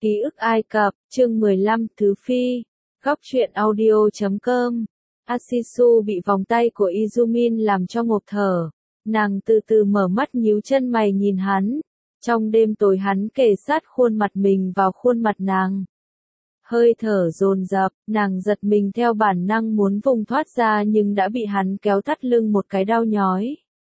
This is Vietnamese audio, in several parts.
Ký ức Ai Cập, chương 15, Thứ Phi. Góc truyện audio.com. Asisu bị vòng tay của Izumin làm cho ngộp thở. Nàng từ từ mở mắt nhíu chân mày nhìn hắn. Trong đêm tối hắn kề sát khuôn mặt mình vào khuôn mặt nàng. Hơi thở dồn dập, nàng giật mình theo bản năng muốn vùng thoát ra nhưng đã bị hắn kéo thắt lưng một cái đau nhói.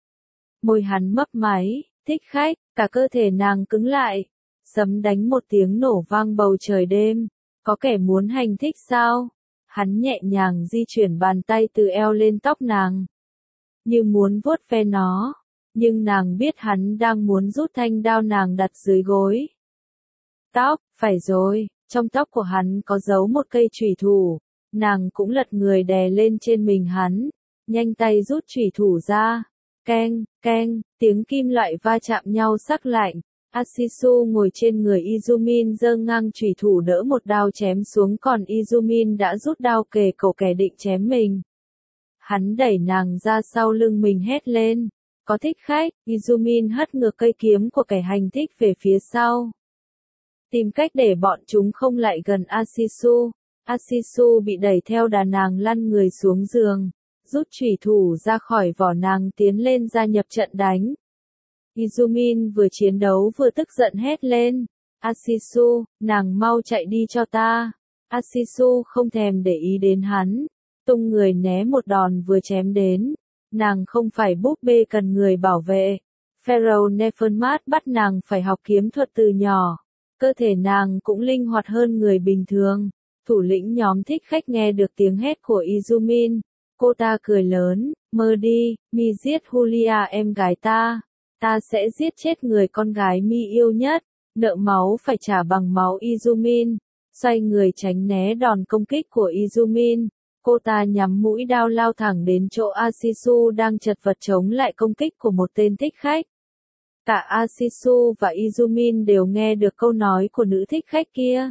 Môi hắn mấp máy, thích khách, cả cơ thể nàng cứng lại. Sấm đánh một tiếng nổ vang bầu trời đêm. Có kẻ muốn hành thích sao? Hắn nhẹ nhàng di chuyển bàn tay từ eo lên tóc nàng. Như muốn vuốt ve nó. Nhưng nàng biết hắn đang muốn rút thanh đao nàng đặt dưới gối. Tóc, phải rồi, trong tóc của hắn có giấu một cây chủy thủ. Nàng cũng lật người đè lên trên mình hắn. Nhanh tay rút chủy thủ ra. Keng, keng, tiếng kim loại va chạm nhau sắc lạnh. Asisu ngồi trên người Izumin giơ ngang chủy thủ đỡ một đao chém xuống còn Izumin đã rút đao kề cổ kẻ định chém mình. Hắn đẩy nàng ra sau lưng mình hét lên. Có thích khách, Izumin hất ngược cây kiếm của kẻ hành thích về phía sau. Tìm cách để bọn chúng không lại gần Asisu. Asisu bị đẩy theo đà nàng lăn người xuống giường. Rút chủy thủ ra khỏi vỏ nàng tiến lên gia nhập trận đánh. Izumin vừa chiến đấu vừa tức giận hét lên. Asisu, nàng mau chạy đi cho ta. Asisu không thèm để ý đến hắn. Tung người né một đòn vừa chém đến. Nàng không phải búp bê cần người bảo vệ. Pharaoh Nefermat bắt nàng phải học kiếm thuật từ nhỏ. Cơ thể nàng cũng linh hoạt hơn người bình thường. Thủ lĩnh nhóm thích khách nghe được tiếng hét của Izumin. Cô ta cười lớn, mơ đi, mi giết Julia em gái ta. Ta sẽ giết chết người con gái mi yêu nhất. Nợ máu phải trả bằng máu Izumin. Xoay người tránh né đòn công kích của Izumin. Cô ta nhắm mũi đao lao thẳng đến chỗ Asisu đang chật vật chống lại công kích của một tên thích khách. Cả Asisu và Izumin đều nghe được câu nói của nữ thích khách kia.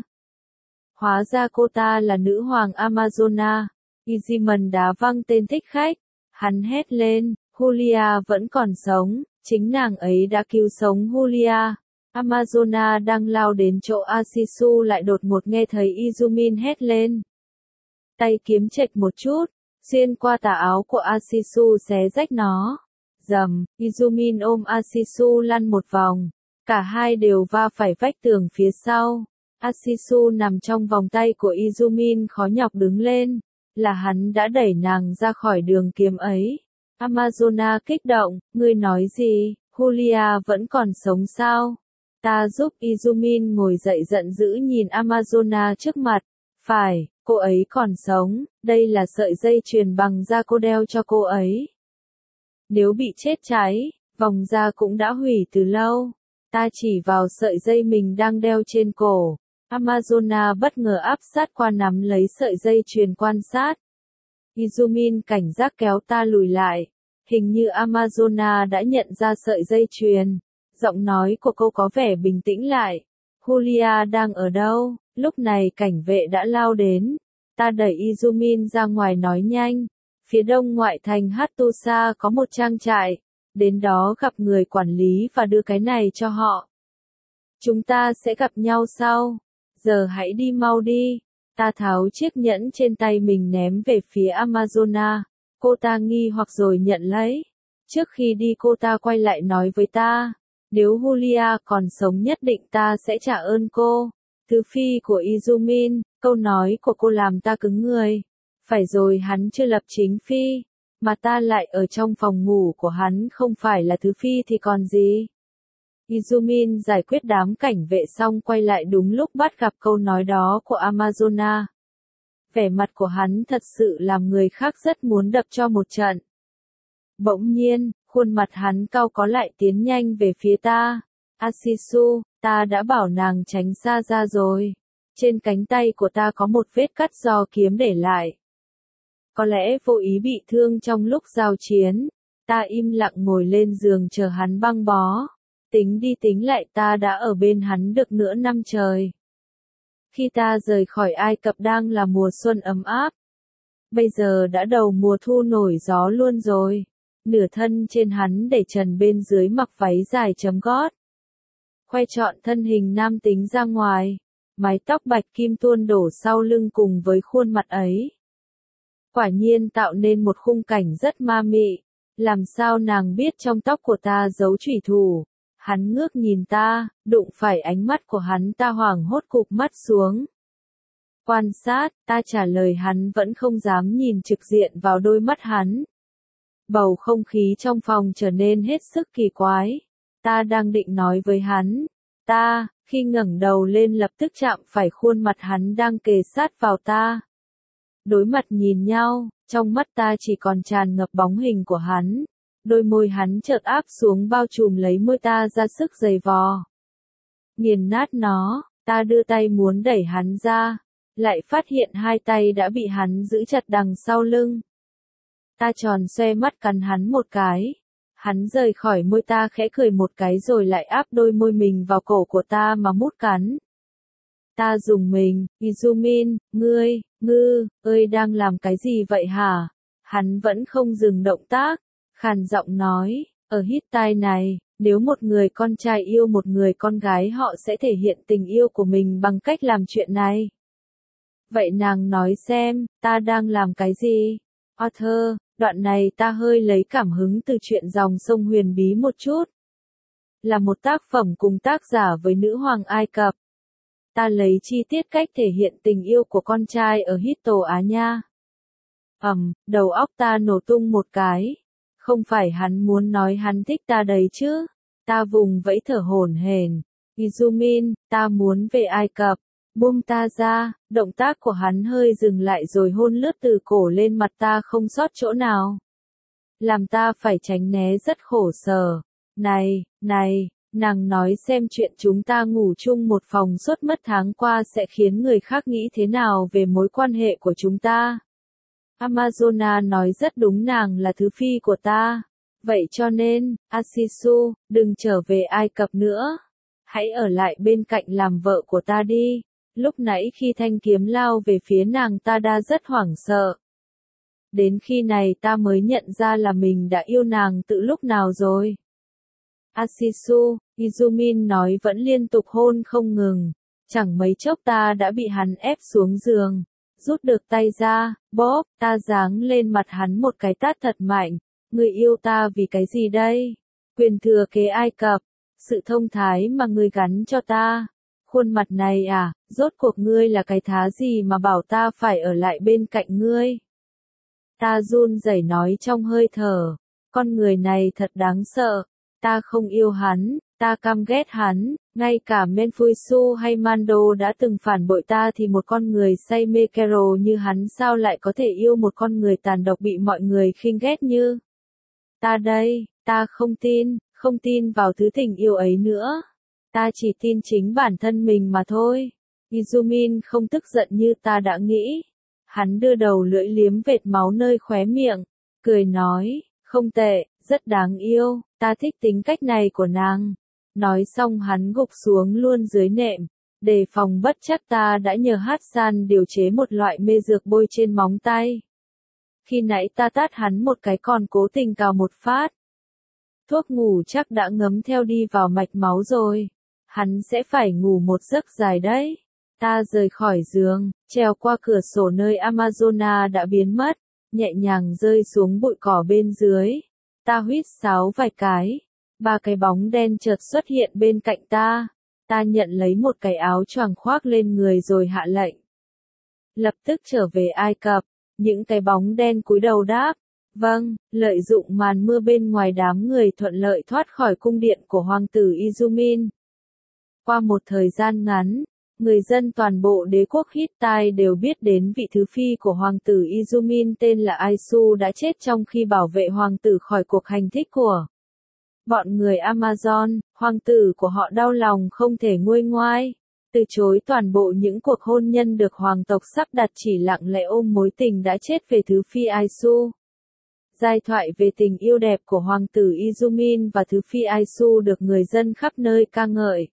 Hóa ra cô ta là nữ hoàng Amazona. Izumin đá văng tên thích khách. Hắn hét lên, Julia vẫn còn sống. Chính nàng ấy đã cứu sống Julia. Amazona đang lao đến chỗ Asisu lại đột ngột nghe thấy Izumin hét lên. Tay kiếm chệch một chút, xuyên qua tà áo của Asisu xé rách nó. Rầm, Izumin ôm Asisu lăn một vòng. Cả hai đều va phải vách tường phía sau. Asisu nằm trong vòng tay của Izumin khó nhọc đứng lên. Là hắn đã đẩy nàng ra khỏi đường kiếm ấy. Amazona kích động, ngươi nói gì, Julia vẫn còn sống sao? Ta giúp Izumin ngồi dậy giận dữ nhìn Amazona trước mặt. Phải, cô ấy còn sống, đây là sợi dây chuyền bằng da cô đeo cho cô ấy. Nếu bị chết cháy, vòng da cũng đã hủy từ lâu. Ta chỉ vào sợi dây mình đang đeo trên cổ. Amazona bất ngờ áp sát qua nắm lấy sợi dây chuyền quan sát. Izumin cảnh giác kéo ta lùi lại. Hình như Amazona đã nhận ra sợi dây chuyền. Giọng nói của cô có vẻ bình tĩnh lại. Julia đang ở đâu? Lúc này cảnh vệ đã lao đến. Ta đẩy Izumin ra ngoài nói nhanh. Phía đông ngoại thành Hattusa có một trang trại. Đến đó gặp người quản lý và đưa cái này cho họ. Chúng ta sẽ gặp nhau sau. Giờ hãy đi mau đi. Ta tháo chiếc nhẫn trên tay mình ném về phía Amazona. Cô ta nghi hoặc rồi nhận lấy. Trước khi đi cô ta quay lại nói với ta. Nếu Julia còn sống nhất định ta sẽ trả ơn cô. Thứ phi của Izumin, câu nói của cô làm ta cứng người. Phải rồi hắn chưa lập chính phi. Mà ta lại ở trong phòng ngủ của hắn không phải là thứ phi thì còn gì. Izumin giải quyết đám cảnh vệ xong quay lại đúng lúc bắt gặp câu nói đó của Amazona. Vẻ mặt của hắn thật sự làm người khác rất muốn đập cho một trận. Bỗng nhiên, khuôn mặt hắn cau có lại tiến nhanh về phía ta. Asisu, ta đã bảo nàng tránh xa ra rồi. Trên cánh tay của ta có một vết cắt do kiếm để lại. Có lẽ vô ý bị thương trong lúc giao chiến. Ta im lặng ngồi lên giường chờ hắn băng bó. Tính đi tính lại ta đã ở bên hắn được nửa năm trời. Khi ta rời khỏi Ai Cập đang là mùa xuân ấm áp. Bây giờ đã đầu mùa thu nổi gió luôn rồi. Nửa thân trên hắn để trần bên dưới mặc váy dài chấm gót. Khoe trọn thân hình nam tính ra ngoài. mái tóc bạch kim tuôn đổ sau lưng cùng với khuôn mặt ấy. Quả nhiên tạo nên một khung cảnh rất ma mị. Làm sao nàng biết trong tóc của ta giấu chủy thủ? Hắn ngước nhìn ta, đụng phải ánh mắt của hắn, ta hoảng hốt cụp mắt xuống. Quan sát, ta trả lời hắn vẫn không dám nhìn trực diện vào đôi mắt hắn. Bầu không khí trong phòng trở nên hết sức kỳ quái. Ta đang định nói với hắn. Khi ngẩng đầu lên lập tức chạm phải khuôn mặt hắn đang kề sát vào ta. Đối mặt nhìn nhau, trong mắt ta chỉ còn tràn ngập bóng hình của hắn. Đôi môi hắn chợt áp xuống bao trùm lấy môi ta ra sức giày vò. Nghiền nát nó, ta đưa tay muốn đẩy hắn ra, lại phát hiện hai tay đã bị hắn giữ chặt đằng sau lưng. Ta tròn xoe mắt cắn hắn một cái. Hắn rời khỏi môi ta khẽ cười một cái rồi lại áp đôi môi mình vào cổ của ta mà mút cắn. Ta rùng mình, Izumin, ngươi đang làm cái gì vậy hả? Hắn vẫn không dừng động tác, khàn giọng nói, ở hít tai này, nếu một người con trai yêu một người con gái họ sẽ thể hiện tình yêu của mình bằng cách làm chuyện này. Vậy nàng nói xem, ta đang làm cái gì? Arthur, đoạn này ta hơi lấy cảm hứng từ chuyện dòng sông huyền bí một chút. Là một tác phẩm cùng tác giả với nữ hoàng Ai Cập. Ta lấy chi tiết cách thể hiện tình yêu của con trai ở Hito Á Nha. Đầu óc ta nổ tung một cái. Không phải hắn muốn nói hắn thích ta đấy chứ. Ta vùng vẫy thở hổn hển. Izumin, ta muốn về Ai Cập. Buông ta ra, động tác của hắn hơi dừng lại rồi hôn lướt từ cổ lên mặt ta không sót chỗ nào. Làm ta phải tránh né rất khổ sở. Này, nàng nói xem chuyện chúng ta ngủ chung một phòng suốt mất tháng qua sẽ khiến người khác nghĩ thế nào về mối quan hệ của chúng ta. Amazona nói rất đúng, nàng là thứ phi của ta. Vậy cho nên, Asisu, đừng trở về Ai Cập nữa. Hãy ở lại bên cạnh làm vợ của ta đi. Lúc nãy khi thanh kiếm lao về phía nàng ta đã rất hoảng sợ. Đến khi này ta mới nhận ra là mình đã yêu nàng từ lúc nào rồi. Asisu, Izumin nói vẫn liên tục hôn không ngừng. Chẳng mấy chốc ta đã bị hắn ép xuống giường. Rút được tay ra, bóp, ta giáng lên mặt hắn một cái tát thật mạnh. Người yêu ta vì cái gì đây? Quyền thừa kế Ai Cập, sự thông thái mà ngươi gắn cho ta. Khuôn mặt này à, rốt cuộc ngươi là cái thá gì mà bảo ta phải ở lại bên cạnh ngươi? Ta run rẩy nói trong hơi thở. Con người này thật đáng sợ. Ta không yêu hắn, ta căm ghét hắn, ngay cả Menfuisu hay Mando đã từng phản bội ta thì một con người say mê Carol như hắn sao lại có thể yêu một con người tàn độc bị mọi người khinh ghét như. Ta đây, ta không tin vào thứ tình yêu ấy nữa. Ta chỉ tin chính bản thân mình mà thôi. Izumin không tức giận như ta đã nghĩ. Hắn đưa đầu lưỡi liếm vệt máu nơi khóe miệng, cười nói, không tệ, rất đáng yêu, ta thích tính cách này của nàng. Nói xong hắn gục xuống luôn dưới nệm, đề phòng bất chắc ta đã nhờ Hassan điều chế một loại mê dược bôi trên móng tay. Khi nãy ta tát hắn một cái còn cố tình cào một phát. Thuốc ngủ chắc đã ngấm theo đi vào mạch máu rồi. Hắn sẽ phải ngủ một giấc dài đấy. Ta rời khỏi giường, trèo qua cửa sổ nơi Amazona đã biến mất, nhẹ nhàng rơi xuống bụi cỏ bên dưới. Ta huýt sáo vài cái, 3 cái bóng đen chợt xuất hiện bên cạnh ta. Ta nhận lấy một cái áo choàng khoác lên người rồi hạ lệnh. Lập tức trở về Ai Cập, những cái bóng đen cúi đầu đáp. Vâng, lợi dụng màn mưa bên ngoài đám người thuận lợi thoát khỏi cung điện của hoàng tử Izumin. Qua một thời gian ngắn, người dân toàn bộ đế quốc Hittite đều biết đến vị thứ phi của hoàng tử Izumin tên là Aisu đã chết trong khi bảo vệ hoàng tử khỏi cuộc hành thích của bọn người Amazon. Hoàng tử của họ đau lòng không thể nguôi ngoai, từ chối toàn bộ những cuộc hôn nhân được hoàng tộc sắp đặt, chỉ lặng lẽ ôm mối tình đã chết về thứ phi Aisu. Giai thoại về tình yêu đẹp của hoàng tử Izumin và thứ phi Aisu được người dân khắp nơi ca ngợi.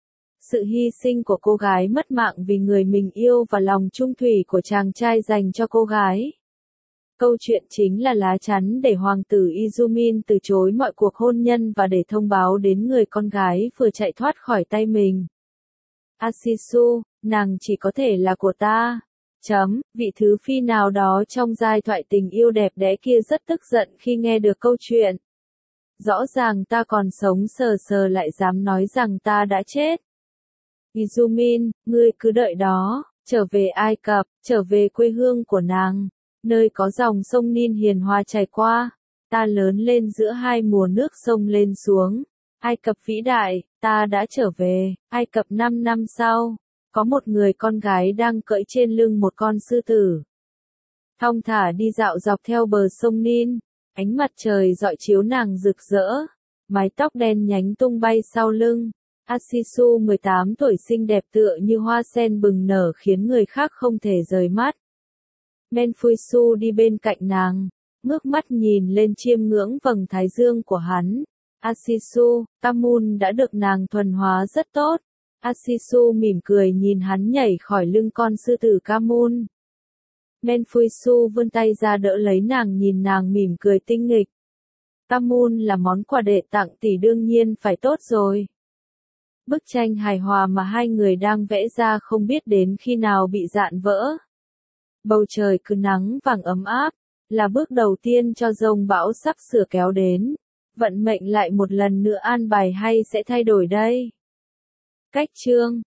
Sự hy sinh của cô gái mất mạng vì người mình yêu và lòng trung thủy của chàng trai dành cho cô gái. Câu chuyện chính là lá chắn để hoàng tử Izumin từ chối mọi cuộc hôn nhân và để thông báo đến người con gái vừa chạy thoát khỏi tay mình. Asisu, nàng chỉ có thể là của ta. Vị thứ phi nào đó trong giai thoại tình yêu đẹp đẽ kia rất tức giận khi nghe được câu chuyện. Rõ ràng ta còn sống sờ sờ lại dám nói rằng ta đã chết. Izumin, ngươi cứ đợi đó, trở về Ai Cập, trở về quê hương của nàng, nơi có dòng sông Nin hiền hòa chảy qua. Ta lớn lên giữa hai mùa nước sông lên xuống. Ai Cập vĩ đại, ta đã trở về. Ai Cập 5 năm sau, có một người con gái đang cưỡi trên lưng một con sư tử. Thong thả đi dạo dọc theo bờ sông Nin, ánh mặt trời rọi chiếu nàng rực rỡ, mái tóc đen nhánh tung bay sau lưng. Asisu 18 tuổi xinh đẹp tựa như hoa sen bừng nở khiến người khác không thể rời mắt. Menfuisu đi bên cạnh nàng, ngước mắt nhìn lên chiêm ngưỡng vầng thái dương của hắn. Asisu, Tamun đã được nàng thuần hóa rất tốt. Asisu mỉm cười nhìn hắn nhảy khỏi lưng con sư tử Kamun. Menfuisu vươn tay ra đỡ lấy nàng nhìn nàng mỉm cười tinh nghịch. Tamun là món quà đệ tặng tỷ đương nhiên phải tốt rồi. Bức tranh hài hòa mà hai người đang vẽ ra không biết đến khi nào bị dạn vỡ. Bầu trời cứ nắng vàng ấm áp, là bước đầu tiên cho dông bão sắp sửa kéo đến. Vận mệnh lại một lần nữa an bài hay sẽ thay đổi đây? Cách chương